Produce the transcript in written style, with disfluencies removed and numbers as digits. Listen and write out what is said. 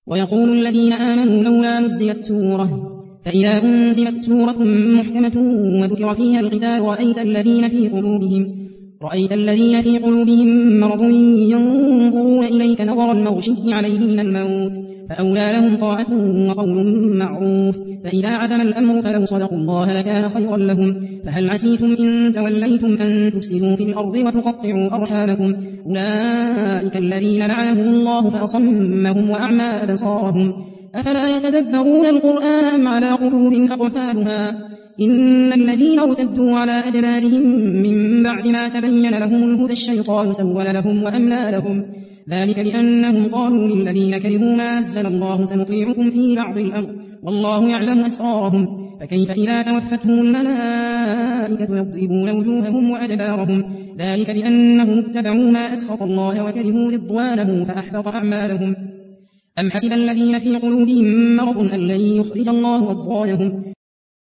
ويقول الذين آمنوا لولا نزلت سورة فإذا أنزلت سورة محكمة وذكر فيها القتال رأيت الذين في قلوبهم مرض ينظرون إليك نظر المغشي عليه من الموت فأولى لهم طاعة وقول معروف فإذا عزم الأمر فلو صدقوا الله لكان خيرا لهم فهل عسيتم إن توليتم أن تفسدوا في الأرض وتقطعوا أرحامكم أولئك الذين لعنهم الله فأصمهم وأعمى أبصارهم أفلا يتدبرون القرآن أم على قلوب أقفالها إن الذين ارتدوا على أدبارهم من بعد ما تبين لهم الهدى الشيطان سول لهم وأملى لهم ذلك بأنهم قالوا للذين كرهوا ما نزل الله سنطيعكم في بعض الأمر والله يعلم أسرارهم فكيف إذا توفتهم الملائكة يضربون وجوههم وأدبارهم ذلك بأنهم اتبعوا ما أسخط الله وكرهوا رضوانه فأحبط أعمالهم أم حسب الذين في قلوبهم مرض أن لن يخرج الله أضغانهم